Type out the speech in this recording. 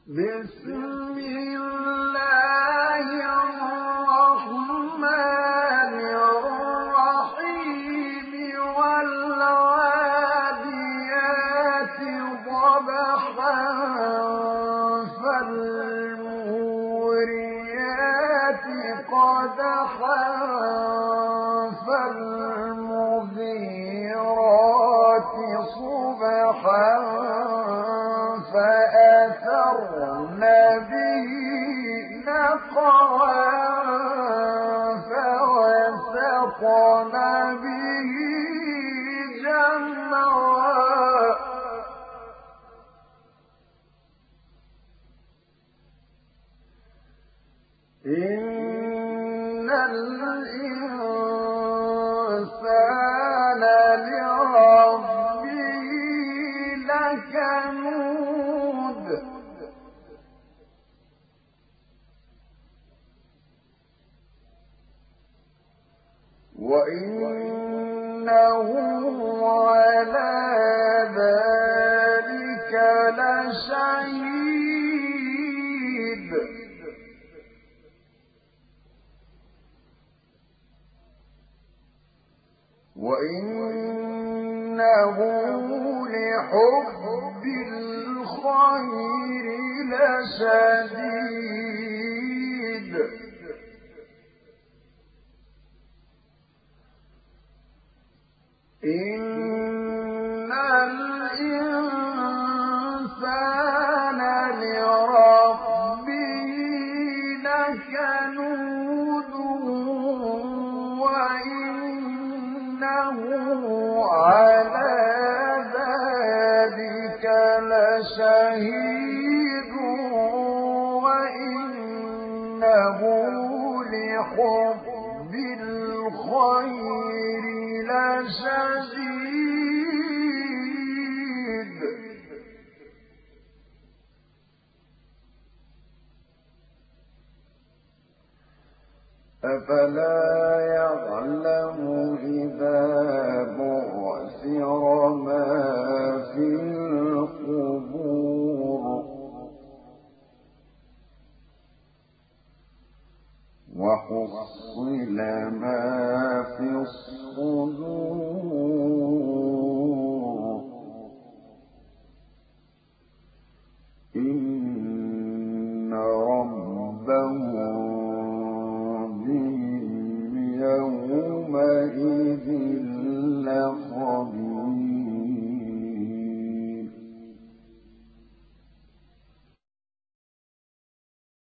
بسم الله الرحمن الرحيم والعاديات ضبحا فالموريات قدحا فالمغيرات صبحا فأثرن به نقعا فوسطن به جمعا إن الإنسان لربه لكنود وإنه على ذلك لشهيد وإنه لحب الخير لشديد إن الإنسان لربه لكنود وإنه على ذلك لشهيد وإنه لحب الخير لشديد أفلا يعلم إذا بعثر ما في القبور وحصل ما في الصدور إن